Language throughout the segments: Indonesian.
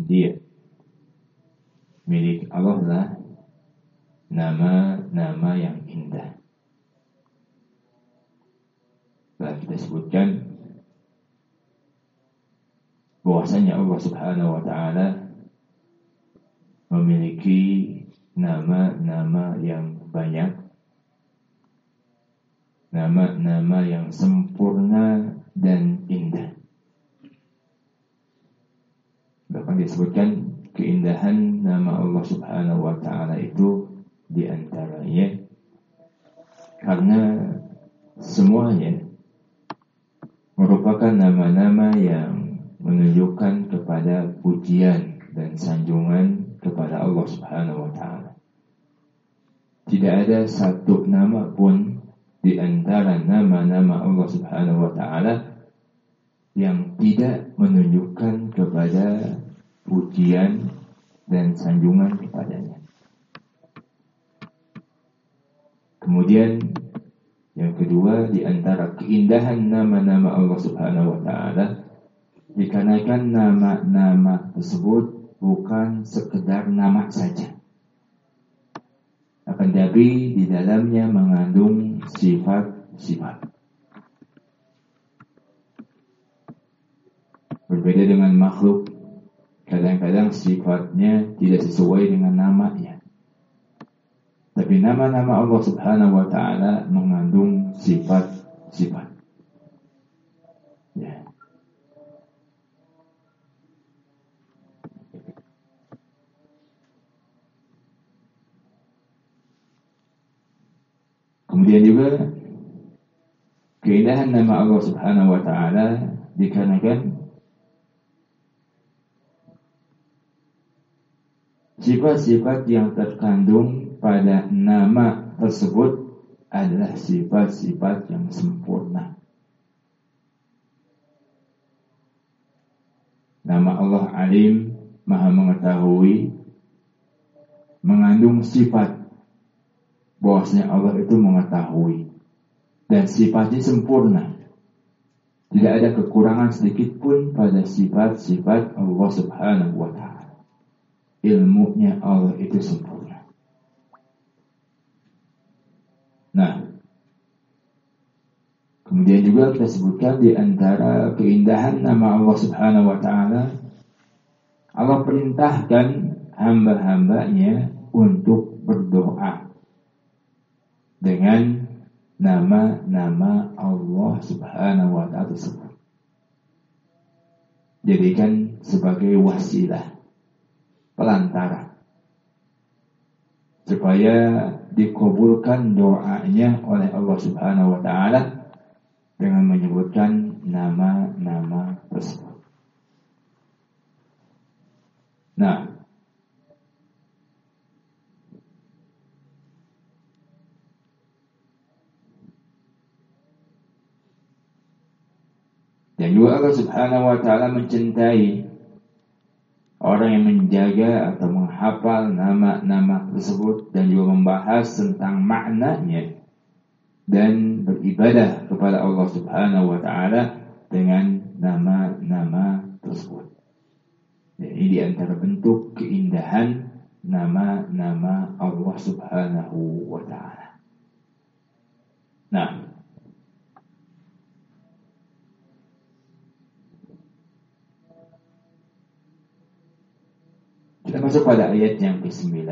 dia. Milik Allah lah nama-nama yang indah. Telah kita sebutkan bahwasanya Allah Subhanahu wa taala memiliki nama-nama yang banyak, nama-nama yang sempurna dan indah. Bahkan disebutkan keindahan nama Allah Subhanahu wa taala itu di antaranya karena semuanya merupakan nama-nama yang menunjukkan kepada pujian dan sanjungan kepada Allah Subhanahu wa taala. Tidak ada satu nama pun di antara nama-nama Allah Subhanahu wa taala yang tidak menunjukkan kepada pujian dan sanjungan kepadanya. Kemudian yang kedua, di antara keindahan nama-nama Allah Subhanahu wa taala dikarenakan nama-nama tersebut bukan sekedar nama saja, akan tapi di dalamnya mengandung sifat-sifat. Berbeda dengan makhluk, kadang-kadang sifatnya tidak sesuai dengan namanya. Tapi nama-nama Allah Subhanahu wa taala mengandung sifat-sifat. Ya. Kemudian juga keindahan nama Allah Subhanahu wa taala dikarenakan sifat-sifat yang terkandung pada nama tersebut adalah sifat-sifat yang sempurna. Nama Allah Alim, Maha Mengetahui, mengandung sifat bahwasanya Allah itu mengetahui dan sifatnya sempurna. Tidak ada kekurangan sedikit pun pada sifat-sifat Allah Subhanahu wa taala. Ilmunya Allah itu sempurna. Nah, kemudian juga kita sebutkan di antara keindahan nama Allah Subhanahu wa taala, Allah perintahkan hamba-hambanya untuk berdoa dengan nama-nama Allah Subhanahu wa taala tersebut. Jadikan sebagai wasilah, pelantara, supaya dikabulkan doanya oleh Allah Subhanahu wa taala dengan menyebutkan nama-nama tersebut. Nah, dan juga Allah Subhanahu wa taala mencintai orang yang menjaga atau menghafal nama-nama tersebut dan juga membahas tentang maknanya dan beribadah kepada Allah Subhanahu wa taala dengan nama-nama tersebut. Jadi di antara bentuk keindahan nama-nama Allah Subhanahu wa taala. Nah, kita masuk pada ayat yang ke-9.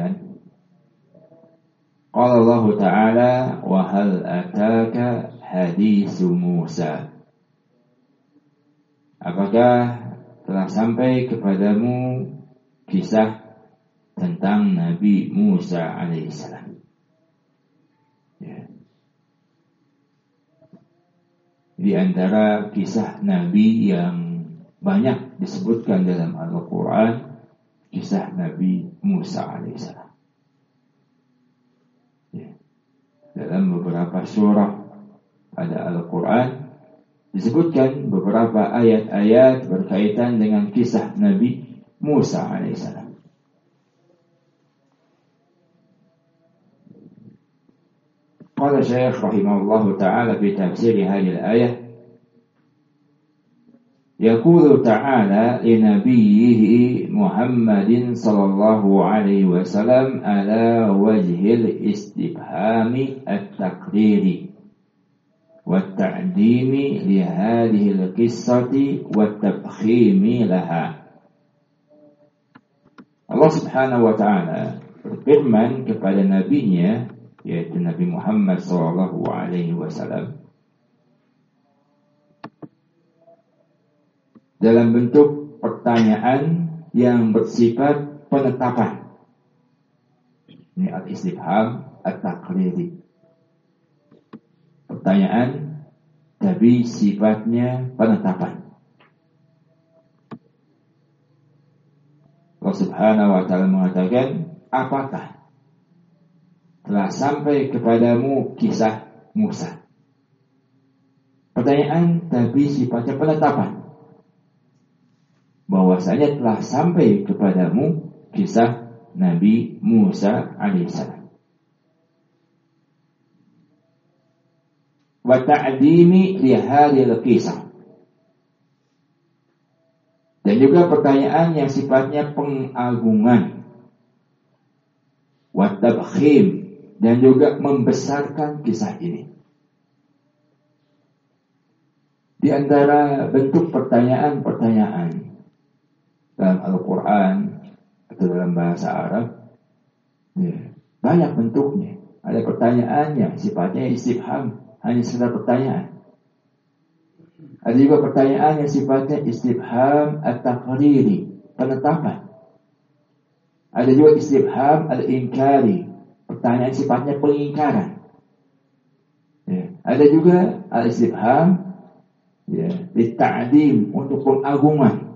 Qala Allah Ta'ala wa hal ataka hadithu Musa. Apakah telah sampai kepadamu kisah tentang Nabi Musa alaihissalam? Ya. Di antara kisah Nabi yang banyak disebutkan dalam Al-Quran, kisah Nabi Musa alaihissalam. Ya. Dalam beberapa surah pada Al-Quran disebutkan beberapa ayat-ayat berkaitan dengan kisah Nabi Musa alaihissalam. Qala Syekh rahimahullah ta'ala fi tafsir hadhihi al-ayah, يقول تعالى لنبيه Muhammadin sallallahu alaihi wasallam ala wajhil istifhami at-taqriri wa ta'dimi li hadhihi al-qissati wa tabkhimi laha. Allah Subhanahu wa taala berfirman kepada nabinya, yaitu Nabi Muhammad sallallahu alaihi wasallam, dalam bentuk pertanyaan yang bersifat penetapan. Ini al-istifham at-taqriri. Pertanyaan tapi sifatnya penetapan. Allah Subhanahu wa taala mengatakan, apakah telah sampai kepadamu kisah Musa? Pertanyaan tapi sifatnya penetapan, bahwasanya telah sampai kepadamu kisah Nabi Musa alaihissalam. Wa ta'dimi li hadhil qisah. Dan juga pertanyaan yang sifatnya pengagungan. Wa tabkhim, dan juga membesarkan kisah ini. Di antara bentuk pertanyaan-pertanyaan dalam Al-Quran atau dalam bahasa Arab, ya, banyak bentuknya. Ada pertanyaannya sifatnya istifham, hanya sekedar pertanyaan. Ada juga pertanyaan yang sifatnya istifham at-taqriri, penetapan. Ada juga istifham al-inkari, pertanyaan sifatnya pengingkaran. Ya. Ada juga al-istifham, ya, lit-ta'dim, untuk pengagungan.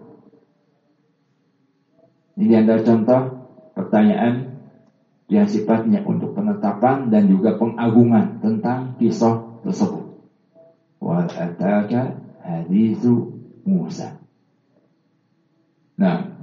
Ini adalah contoh pertanyaan yang sifatnya untuk penetapan dan juga pengagungan tentang kisah tersebut. Wa ataka hadithu Musa. Nah,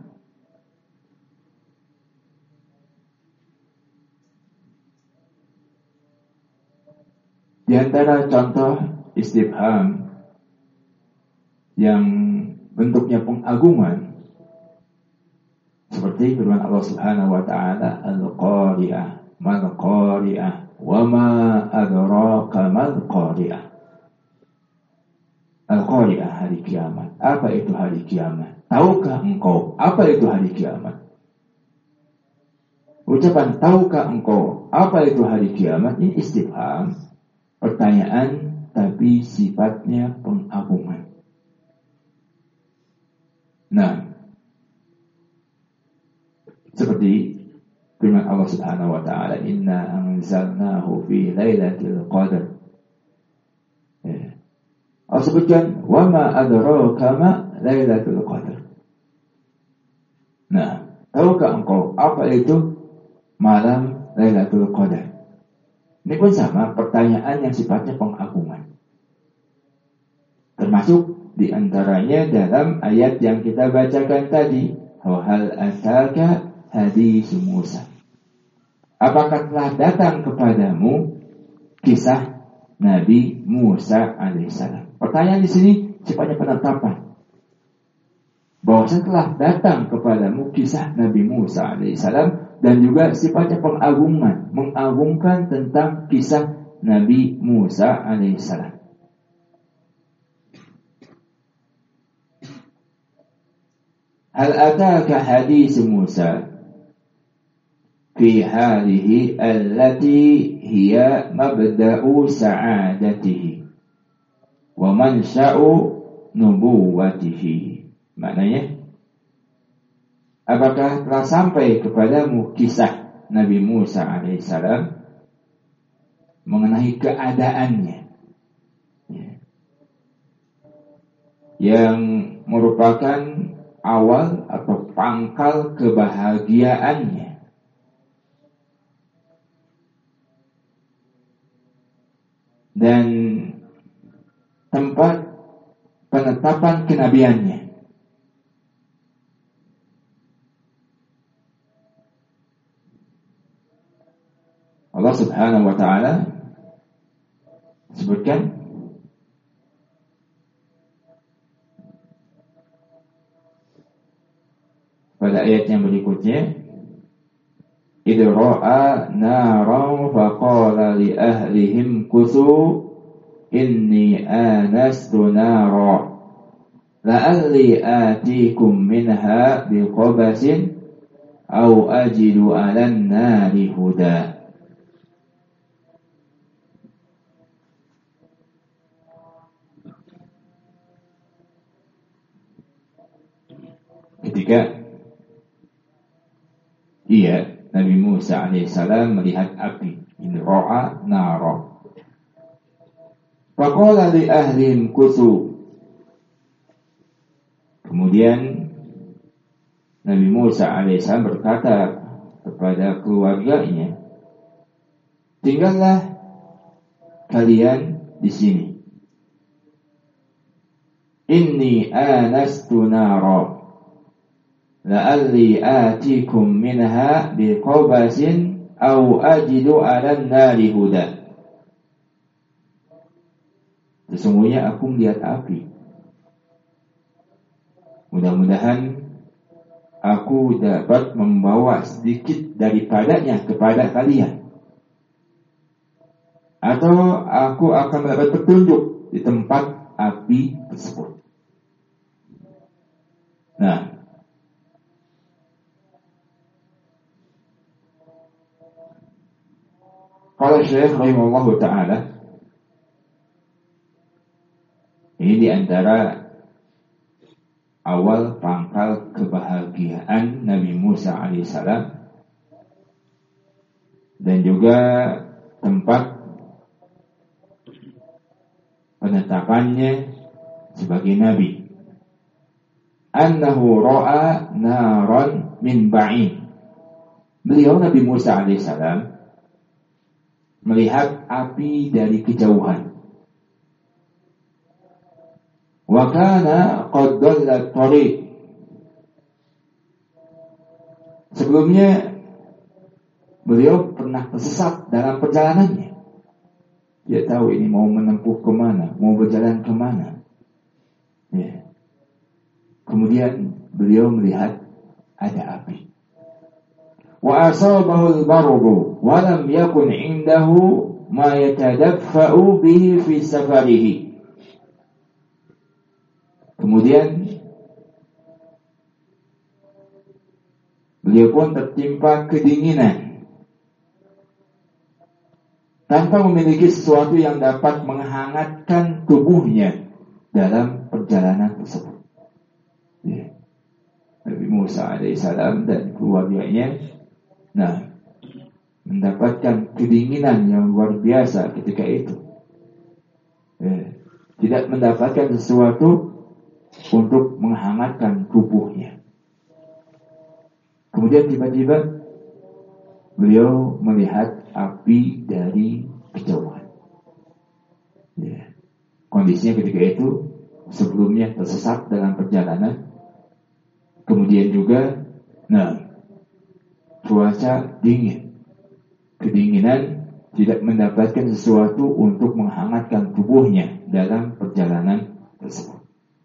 di antara contoh istifham yang bentuknya pengagungan, seperti firman Allah Subhanahu wa taala, al-qari'ah, mal qari'ah, wa ma adraka mal qari'ah. Al-qari'ah, hari kiamat. Apa itu hari kiamat? Tahukah engkau apa itu hari kiamat? Ucapan tahukah engkau apa itu hari kiamat ini istifham, pertanyaan tapi sifatnya pengagungan. Nah, seperti firman Allah Subhanahu wa taala, inna anzalnahu fi lailatul qadar. Ya. Allah sebutkan wa ma adraka ma lailatul qadar. Nah, tahukah engkau apa itu malam Lailatul Qadar? Ini pun sama, pertanyaan yang sifatnya pengagungan. Termasuk di antaranya dalam ayat yang kita bacakan tadi, wa hal ataka hadis Musa. Apakah telah datang kepadamu kisah Nabi Musa alaihissalam? Pertanyaan di sini sifatnya penetapan, bahwa setelah datang kepadamu kisah Nabi Musa alaihissalam, dan juga sifatnya pengagungan, mengagungkan tentang kisah Nabi Musa alaihissalam. Hal ataka hadis Musa fi halihi allati hiya mabda'u sa'adatihi wa mansha'u nubuwatihi. Maknanya, apakah telah sampai kepadamu kisah Nabi Musa alaihissalam mengenai keadaannya, ya, yang merupakan awal atau pangkal kebahagiaannya, dan tempat penetapan kenabiannya. Allah Subhanahu wa taala sebutkan pada ayat yang berikutnya, idh ra'a naran faqala li ahlihim kuthu inni anastu nara la'alli atikum minha biqabasin aw ajidu 'alan nari huda. Ketika Nabi Musa alaihissalam melihat api, in ra'a nara, faqala li ahlihim kuthu. Kemudian Nabi Musa alaihissalam berkata kepada keluarganya, tinggallah kalian di sini. Inni anastu nara la'alli atikum minha biqabasin aw ajidu 'alan nari huda. Sesungguhnya aku melihat api. Mudah-mudahan aku dapat membawa sedikit daripadanya kepada kalian, atau aku akan mendapat petunjuk di tempat api tersebut. Nah, kalau Syekh rahimahullah ta'ala, ini diantara awal pangkal kebahagiaan Nabi Musa alaihissalam, dan juga tempat penetapannya sebagai Nabi. Annahu ra'a naran min ba'in. Beliau Nabi Musa alaihissalam melihat api dari kejauhan. Wa kana qad dalla tariq. Sebelumnya beliau pernah tersesat dalam perjalanannya. Dia tahu ini mau menempuh kemana, mau berjalan kemana. Ya. Kemudian beliau melihat ada api. Wa asabahu al-bardu wa lam yakun 'indahu ma yatadaffa'u bihi fi safarihi. Kemudian beliau pun tertimpa kedinginan tanpa memiliki sesuatu yang dapat menghangatkan tubuhnya dalam perjalanan tersebut. Ya. Nabi Musa alaihissalam dan keluarganya mendapatkan kedinginan yang luar biasa ketika itu. Tidak mendapatkan sesuatu untuk menghangatkan tubuhnya. Kemudian tiba-tiba beliau melihat api dari kejauhan. Kondisinya ketika itu sebelumnya tersesat dalam perjalanan. Kemudian juga cuaca dingin, kedinginan, tidak mendapatkan sesuatu untuk menghangatkan tubuhnya dalam perjalanan tersebut.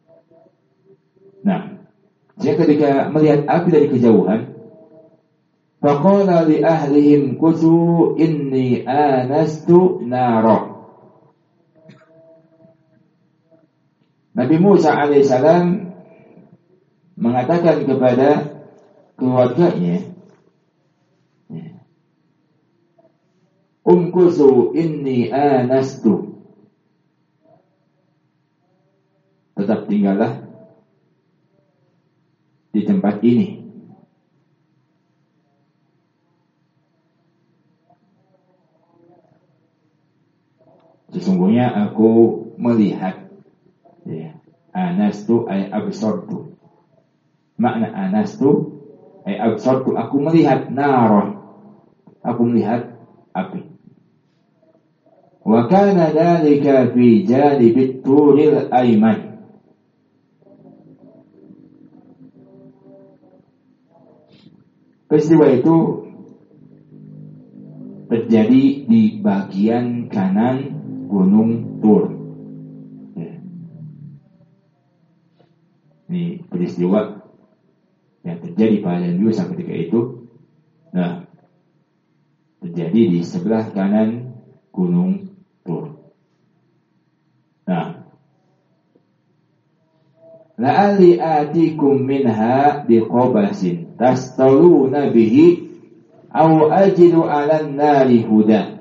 Jadi ketika melihat api dari kejauhan, faqala li ahlihim kuthu inni anastu nara. Nabi Musa alaihissalam mengatakan kepada keluarganya, umkusu inni anastu, tetap tinggallah di tempat ini. Sesungguhnya aku melihat, anastu ay absortu. Makna anastu ay absortu, aku melihat naron, aku melihat api. Wa kana dhalika fi janibit turil ayman. Peristiwa itu terjadi di bagian kanan Gunung Tur. Ini peristiwa yang terjadi pada Nabi Musa ketika itu. Nah, terjadi di sebelah kanan gunung Tur. Nah, la'alli atikum minha biqabasin tastaluna bihi aw ajidu 'alan nari huda.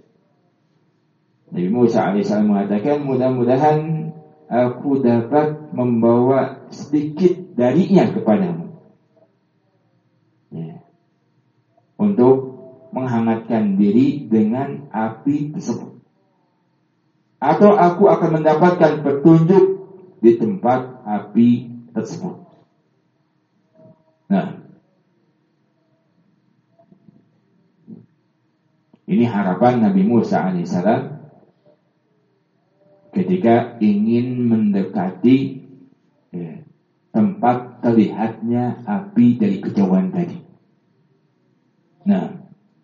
Nabi Musa alaihissalam mengatakan, mudah-mudahan aku dapat membawa sedikit darinya kepadamu, ya, untuk menghangatkan diri dengan api tersebut, atau aku akan mendapatkan petunjuk di tempat api tersebut. Nah, ini harapan Nabi Musa alaihissalam ketika ingin mendekati tempat terlihatnya api dari kejauhan tadi. Nah,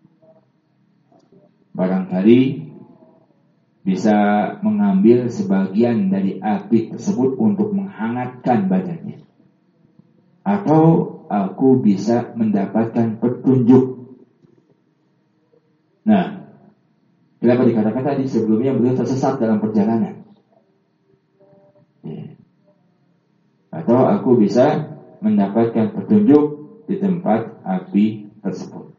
barangkali bisa mengambil sebagian dari api tersebut untuk menghangatkan badannya, atau aku bisa mendapatkan petunjuk. Nah, kenapa dikatakan tadi sebelumnya beliau tersesat dalam perjalanan? Atau aku bisa mendapatkan petunjuk di tempat api tersebut.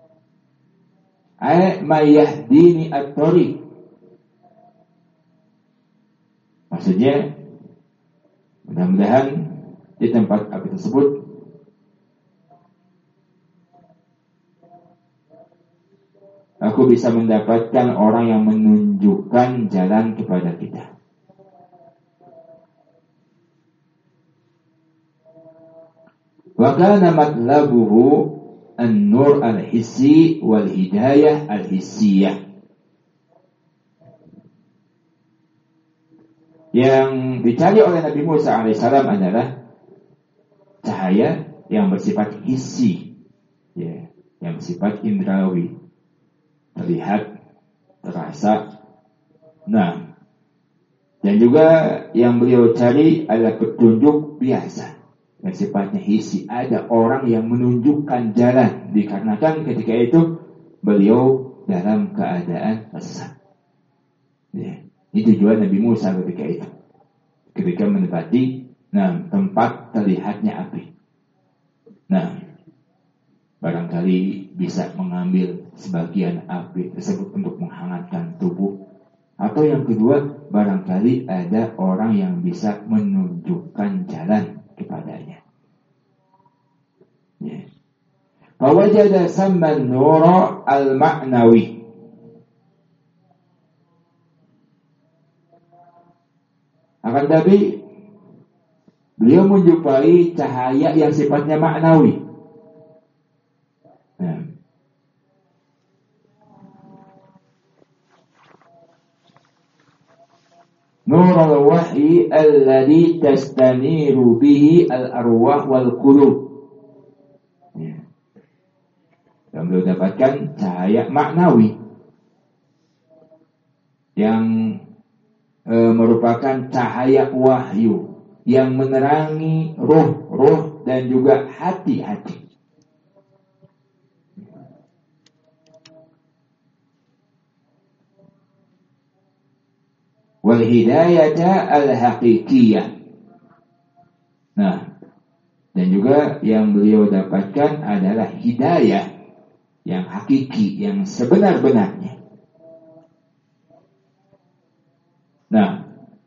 Ay mayahdini at-tariq. Maksudnya, mudah-mudahan di tempat api tersebut aku bisa mendapatkan orang yang menunjukkan jalan kepada kita. Wa kana matlabuhu an-nur al-hissi wal hidayah al-hissiyah. Yang dicari oleh Nabi Musa alaihissalam adalah cahaya yang bersifat hissi, ya, yang bersifat indrawi, terlihat, terasa. Nah, dan juga yang beliau cari adalah petunjuk biasa yang sifatnya hissi. Ada orang yang menunjukkan jalan, dikarenakan ketika itu beliau dalam keadaan sesat. Ya, ini tujuan Nabi Musa ketika itu, ketika mendapati tempat terlihatnya api. Nah, barangkali bisa mengambil sebagian api tersebut untuk menghangatkan tubuh. Atau yang kedua, barangkali ada orang yang bisa menunjukkan jalan kepadanya. Ya. Fawajada samman nura al-ma'nawi. Akan tapi beliau menjumpai cahaya yang sifatnya maknawi. Nur al-wahyi alladhi tastaniru bihi al-arwah wal qulub. Ya. Yang beliau dapatkan cahaya maknawi yang merupakan cahaya wahyu yang menerangi ruh dan juga hati-hati. Wal hidayata al-haqiqiyah. Nah, dan juga yang beliau dapatkan adalah hidayah yang hakiki, yang sebenar-benarnya. Nah,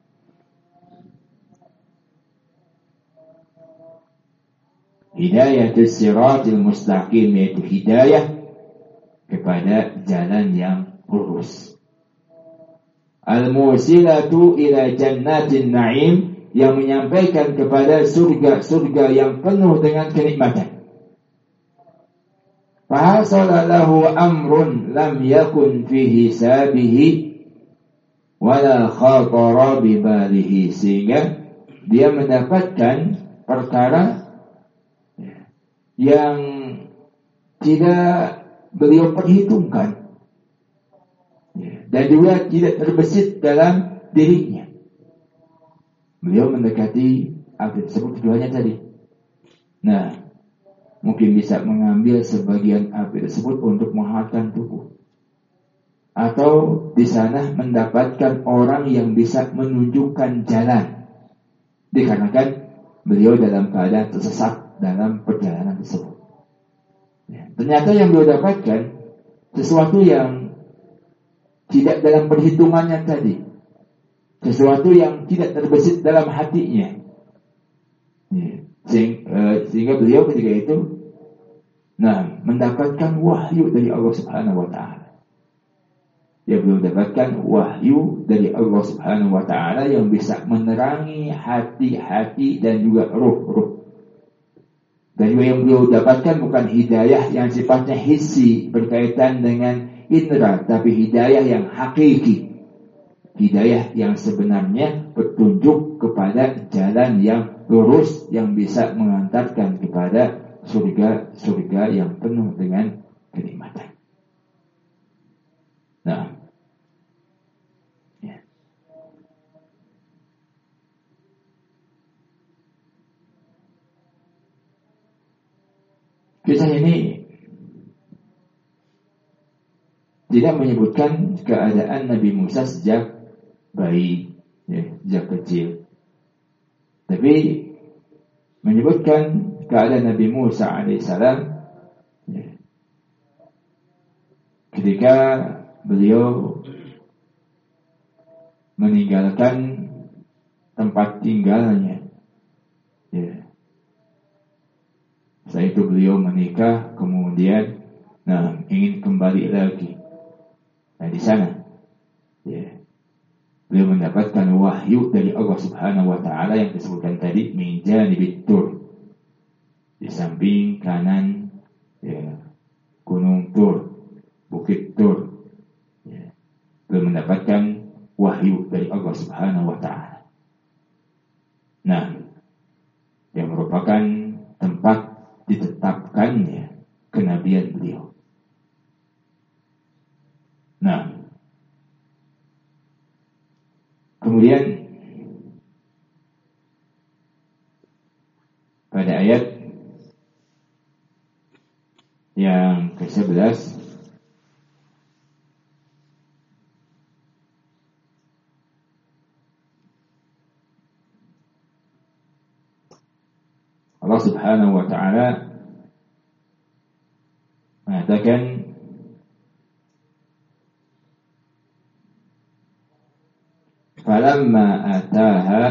hidayah siratil mustaqim, yaitu hidayah kepada jalan yang lurus. Al-musilatu ila jannatin na'im, yang menyampaikan kepada surga-surga yang penuh dengan kenikmatan. Fahasala lahu amrun lam yakun fi hisabihi wala khatara bi balihi, sehingga dia mendapatkan perkara yang tidak beliau perhitungkan, dan juga tidak terbesit dalam dirinya. Beliau mendekati api tersebut tujuannya tadi. Nah, mungkin bisa mengambil sebagian api tersebut untuk menghangatkan tubuh. Atau di sana mendapatkan orang yang bisa menunjukkan jalan. Dikarenakan beliau dalam keadaan tersesat dalam perjalanan tersebut. Ya, ternyata yang beliau dapatkan sesuatu yang tidak dalam perhitungannya tadi. Sesuatu yang tidak terbesit dalam hatinya. Ya, sehingga beliau ketika itu mendapatkan wahyu dari Allah Subhanahu wa taala. Dia belum dapatkan wahyu dari Allah Subhanahu wa taala yang bisa menerangi hati-hati dan juga ruh-ruh. Dan juga yang beliau dapatkan bukan hidayah yang sifatnya hissi berkaitan dengan indera, tapi hidayah yang hakiki. Hidayah yang sebenarnya petunjuk kepada jalan yang lurus yang bisa mengantarkan kepada surga yang penuh dengan kenikmatan. Nah, ya. Kisah ini tidak menyebutkan keadaan Nabi Musa sejak bayi, ya, sejak kecil, tapi menyebutkan keadaan Nabi Musa alaihissalam ya, ketika beliau meninggalkan tempat tinggalnya. Ya. Setelah itu beliau menikah, kemudian ingin kembali lagi. Nah, di sana ya, beliau mendapatkan wahyu dari Allah Subhanahu wa taala yang disebutkan tadi, min janibit tur. Di samping kanan ya, Gunung Tur, Bukit Tur. Beliau mendapatkan wahyu dari Allah Subhanahu wa taala. Nah, yang merupakan tempat ditetapkannya kenabian beliau. Nah, kemudian pada ayat yang ke-11 Allah Subhanahu wa taala mengatakan falamma ataha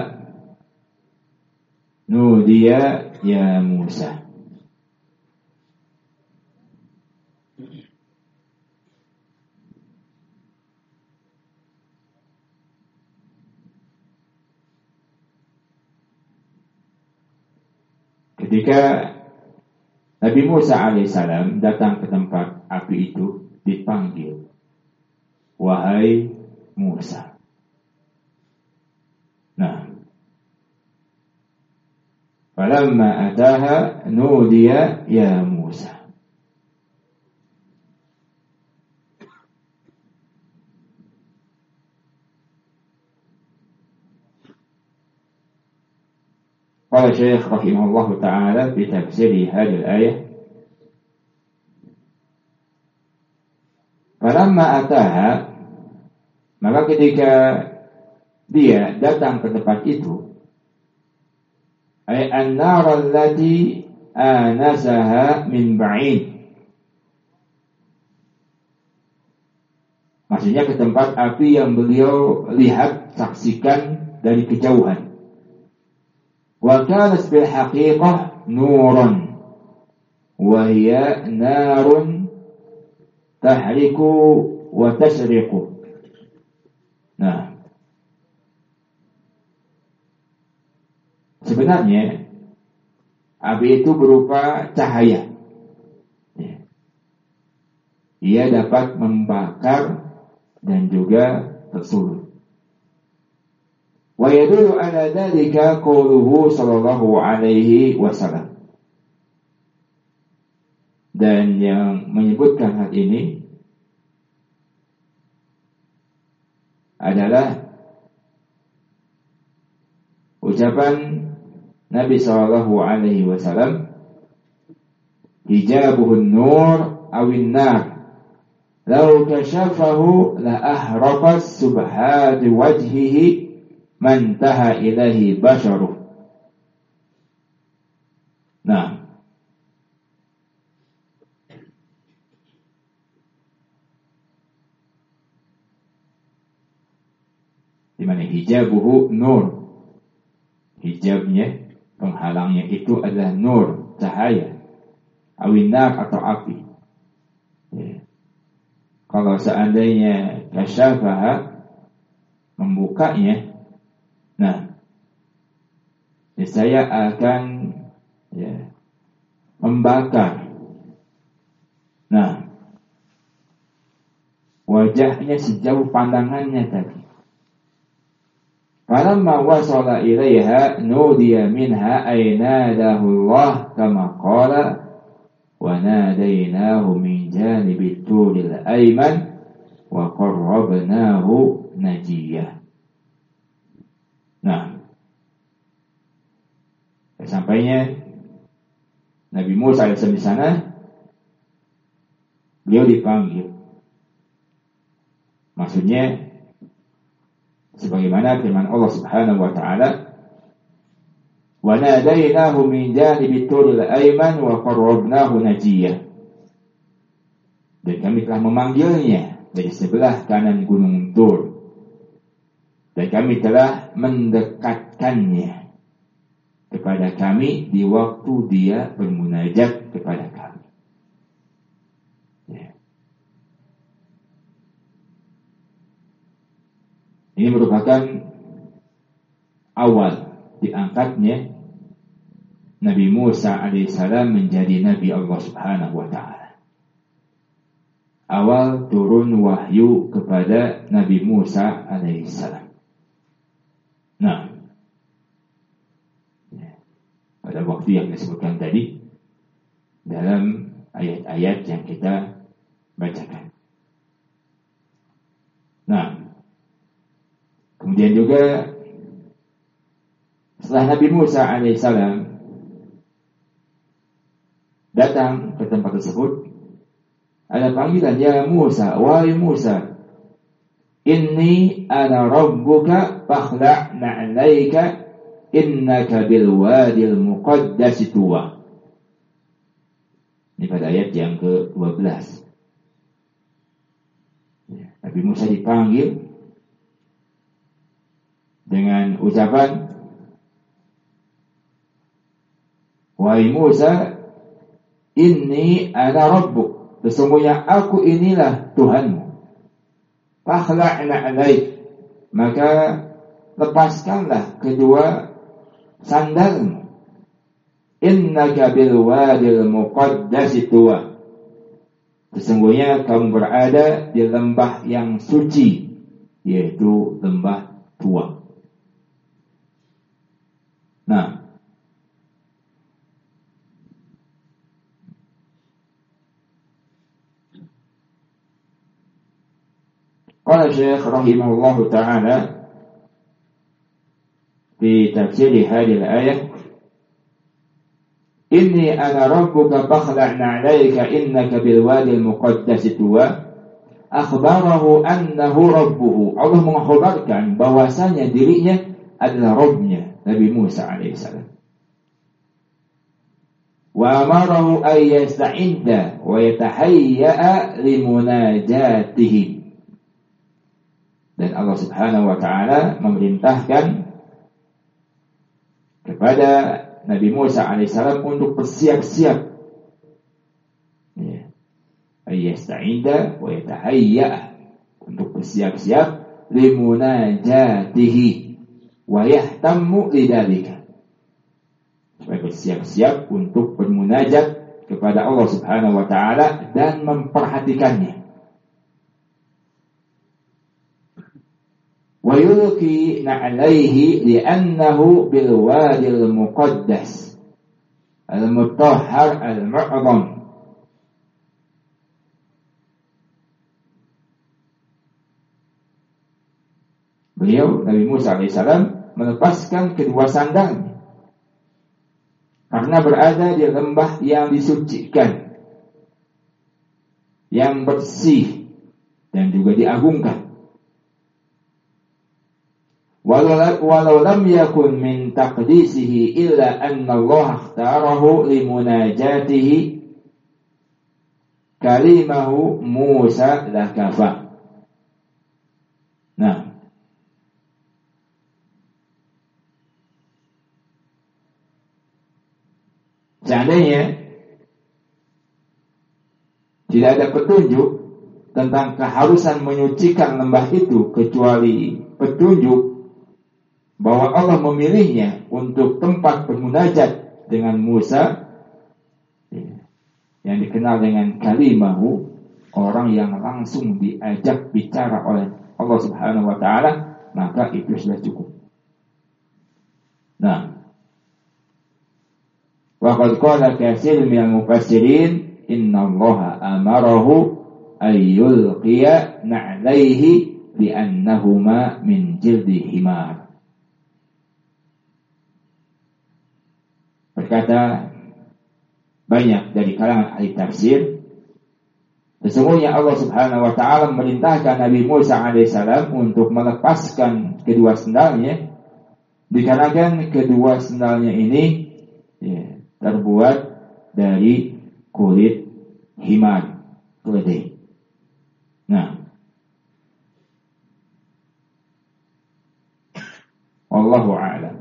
nudiya ya Musa. Ketika Nabi Musa alaihissalam datang ke tempat api itu, dipanggil, wahai Musa. Nah, falamma ataha nudiya ya Musa. Qala Syekh rahimahullah ta'ala fi tafsiri hadhihi al-ayah, falamma ataha, maka ketika dia datang ke tempat itu, ay an-nar allati anasaha min ba'id, maksudnya ke tempat api yang beliau lihat, saksikan dari kejauhan. Wa kanat bil haqiqah nuran wa hiya narun tahriku wa tashriqu. Nah, sebenarnya api itu berupa cahaya. Ia dapat membakar dan juga tersulut. Wa yadullu ala dzalika qauluhu sallallahu alaihi wasallam. Dan yang menyebutkan hal ini adalah ucapan Nabi sallallahu alaihi wasallam hijabuhu an-nur awin nar. Law kashafahu la ahraqat subhati wajhihi man taha ilaihi basharuh. Nah, di mana hijabuhu nur, hijabnya, penghalangnya itu adalah nur, cahaya, awinar atau api. Ya. Kalau seandainya kasyafaha, membukanya, nah, saya akan membakar. Nah, wajahnya sejauh pandangannya tadi. Falamma wasala ilaiha nudiya minha ay nadahu Allah kama qala wa nadainahu min janibi turil ayman wa qarrabnahu najiyah. Nah, sampainya Nabi Musa AS di sana, beliau dipanggil. Maksudnya sebagaimana firman Allah Subhanahu wa taala, wa nadainahu min janibi turil ayman wa qarrabnahu najiyah. Dan kami telah memanggilnya dari sebelah kanan gunung Tur. Dan kami telah mendekatkannya kepada kami di waktu dia bermunajat kepada kami. Ya. Ini merupakan awal diangkatnya Nabi Musa alaihissalam menjadi Nabi Allah Subhanahu wa ta'ala. Awal turun wahyu kepada Nabi Musa alaihissalam. Nah, pada waktu yang disebutkan tadi dalam ayat-ayat yang kita bacakan. Nah, kemudian juga setelah Nabi Musa alaihissalam datang ke tempat tersebut, ada panggilan, ya Musa, wahai Musa, inni ana rabbuka fakhla' na'alaika innaka bil wadil muqaddas tuwa. Ini pada ayat yang ke-12. Nabi Musa dipanggil dengan ucapan, wahai Musa, inni ana rabbuk, sesungguhnya aku inilah Tuhanmu. Fakhla'na alaik, maka lepaskanlah kedua sandalmu. Innaka bil wadil muqaddas tuwa, sesungguhnya kamu berada di lembah yang suci, yaitu lembah Tuwa. Nah, qala Syekh rahimahullahu ta'ala fi tafsir hadhihi al-ayah, inni ana rabbuka fakhla'na 'alaika innaka bil wadi al-muqaddas tuwa, akhbarahu annahu rabbuhu. Allah mengkhabarkan bahwasanya dirinya adalah Rabbnya Nabi Musa alaihissalam. Wa amarahu ay yasta'inda wa yatahayya'a limunajatihi. Dan Allah Subhanahu wa taala memerintahkan kepada Nabi Musa alaihissalam untuk bersiap-siap, yasta'inda wa yatahayya, untuk bersiap-siap, limunajatihi wa yahtammu lidzalika, supaya bersiap-siap untuk bermunajat kepada Allah Subhanahu wa taala dan memperhatikannya. Wa yulqi na'alaihi li'annahu bil wadil muqaddas al-mutahhar al-mu'zam. Beliau, Nabi Musa alaihissalam, melepaskan kedua sandalnya karena berada di lembah yang disucikan, yang bersih dan juga diagungkan. Walau lam yakun min taqdisihi illa anna Allah ikhtarahu limunajatihi kalimahu Musa lakafa. Nah, seandainya tidak ada petunjuk tentang keharusan menyucikan lembah itu kecuali petunjuk bahwa Allah memilihnya untuk tempat bermunajat dengan Musa, yang dikenal dengan kalimahu, orang yang langsung diajak bicara oleh Allah Subhanahu wa ta'ala, maka itu sudah cukup. Nah, waqad qala katsirun minal mufassirin innallaha amarahu ayyulqiya na'laihi li'annahuma min jildi himar. Berkata banyak dari kalangan ahli tafsir, sesungguhnya Allah Subhanahu wa ta'ala memerintahkan Nabi Musa alaihissalam untuk melepaskan kedua sendalnya, dikarenakan kedua sendalnya ini terbuat dari kulit himar, keledai. Nah, wallahu a'lam.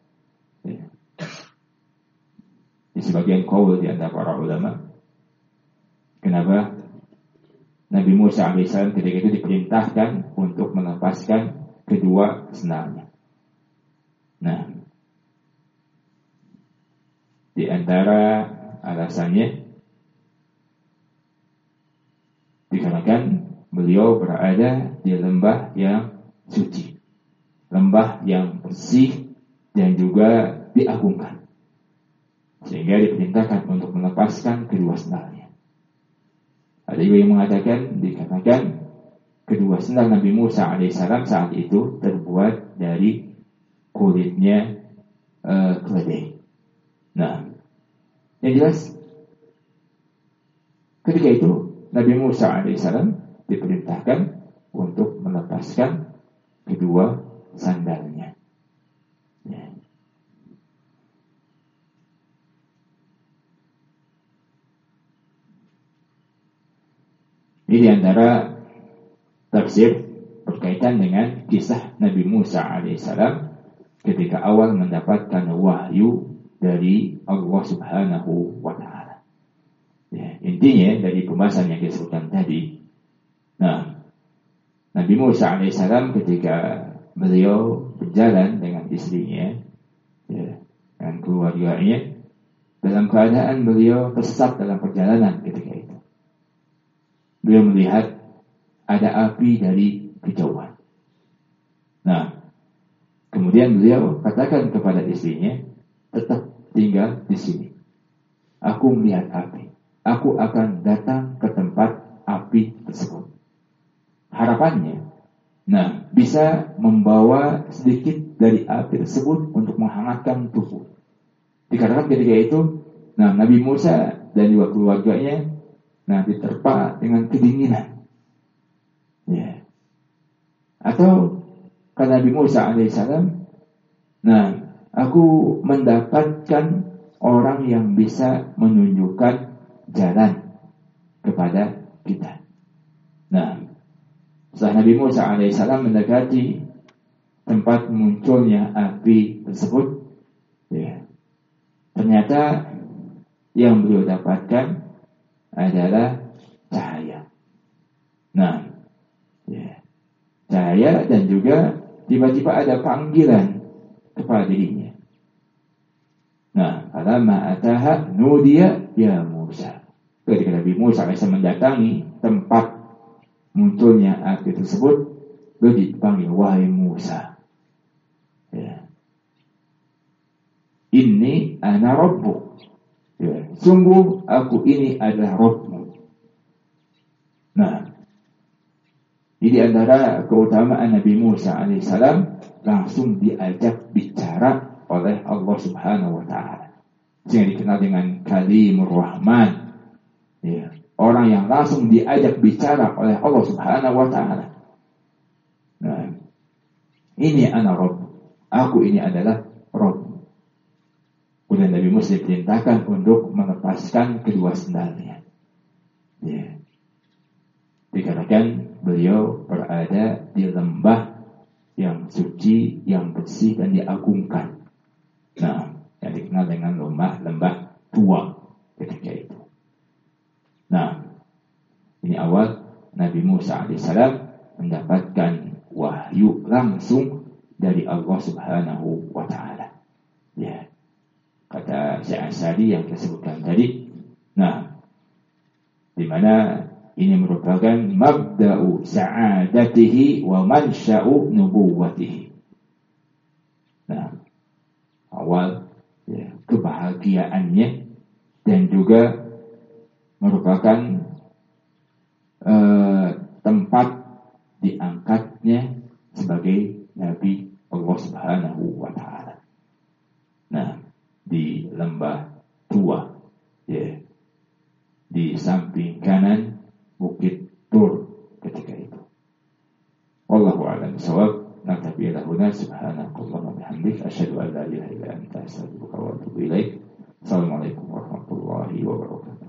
Di sebagian qaul di antara para ulama, kenapa Nabi Musa alaihissalam ketika itu diperintahkan untuk melepaskan kedua sendalnya. Nah, di antara alasannya dikarenakan beliau berada di lembah yang suci, lembah yang bersih dan juga diagungkan, sehingga diperintahkan untuk melepaskan kedua sendalnya. Ada juga yang mengatakan dikatakan kedua sendal Nabi Musa alaihissalam saat itu terbuat dari kulitnya keledai. Nah, yang jelas ketika itu Nabi Musa alaihissalam diperintahkan untuk melepaskan kedua sandalnya. Ya. Ini diantara tafsir berkaitan dengan kisah Nabi Musa alaihissalam ketika awal mendapatkan wahyu dari Allah Subhanahu wa ta'ala. Ya, intinya dari pembahasan yang disebutkan tadi. Nah, Nabi Musa alaihissalam ketika beliau berjalan dengan istrinya, ya, dengan keluarganya, dalam keadaan beliau tersesat dalam perjalanan ketika itu. Beliau melihat ada api dari kejauhan. Nah, kemudian beliau katakan kepada istrinya, tetap tinggal di sini. Aku melihat api. Aku akan datang ke tempat api tersebut. Harapannya, nah, bisa membawa sedikit dari api tersebut untuk menghangatkan tubuh. Dikarenakan ketika itu, nah, Nabi Musa dan juga keluarganya, nah, diterpa dengan kedinginan. Ya. Atau kata Nabi Musa alaihissalam, nah, aku mendapatkan orang yang bisa menunjukkan jalan kepada kita. Nah, setelah Nabi Musa alaihissalam mendekati tempat munculnya api tersebut, ya, ternyata yang beliau dapatkan adalah cahaya. Nah, ya, cahaya dan juga tiba-tiba ada panggilan kepada dirinya. Nah, falamma ataha nudiya ya Musa. Ketika Nabi Musa AS mendatangi tempat munculnya api tersebut, beliau dipanggil, wahai Musa. Ya. Inni ana rabbuk. Ya, sungguh aku ini adalah Rabbmu. Nah, ini antara keutamaan Nabi Musa alaihissalam, langsung diajak bicara oleh Allah Subhanahu wa ta'ala. sehingga dikenal dengan Kalimur Rahman. Ya, orang yang langsung diajak bicara oleh Allah Subhanahu wa taala. Nah, ini ana Rabb. Aku ini adalah Rabb. Kemudian Nabi Musa diperintahkan untuk melepaskan kedua sendalnya. Ya. Dikatakan beliau berada di lembah yang suci, yang bersih dan diagungkan. Nah, yang dikenal dengan lembah tua ketika itu. Nah, ini awal Nabi Musa alaihissalam mendapatkan wahyu langsung dari Allah Subhanahu wa taala. Ya. Kata Syekh Asadi yang disebutkan tadi. Nah, di mana ini merupakan mabda'u sa'adatihi wa mansya'u nubuwwatihi. Nah, awal ya, kebahagiaannya dan juga merupakan tempat diangkatnya sebagai Nabi Allah Subhanahu wa taala. Nah, di lembah tua ya, di samping kanan Bukit Tur ketika itu. Wallahu a'lam bishawab. Naktafi ila huna. Subhanakallahumma wa bihamdik asyhadu an la ilaha illa anta astaghfiruka wa atubu ilaik. Assalamualaikum warahmatullahi wabarakatuh.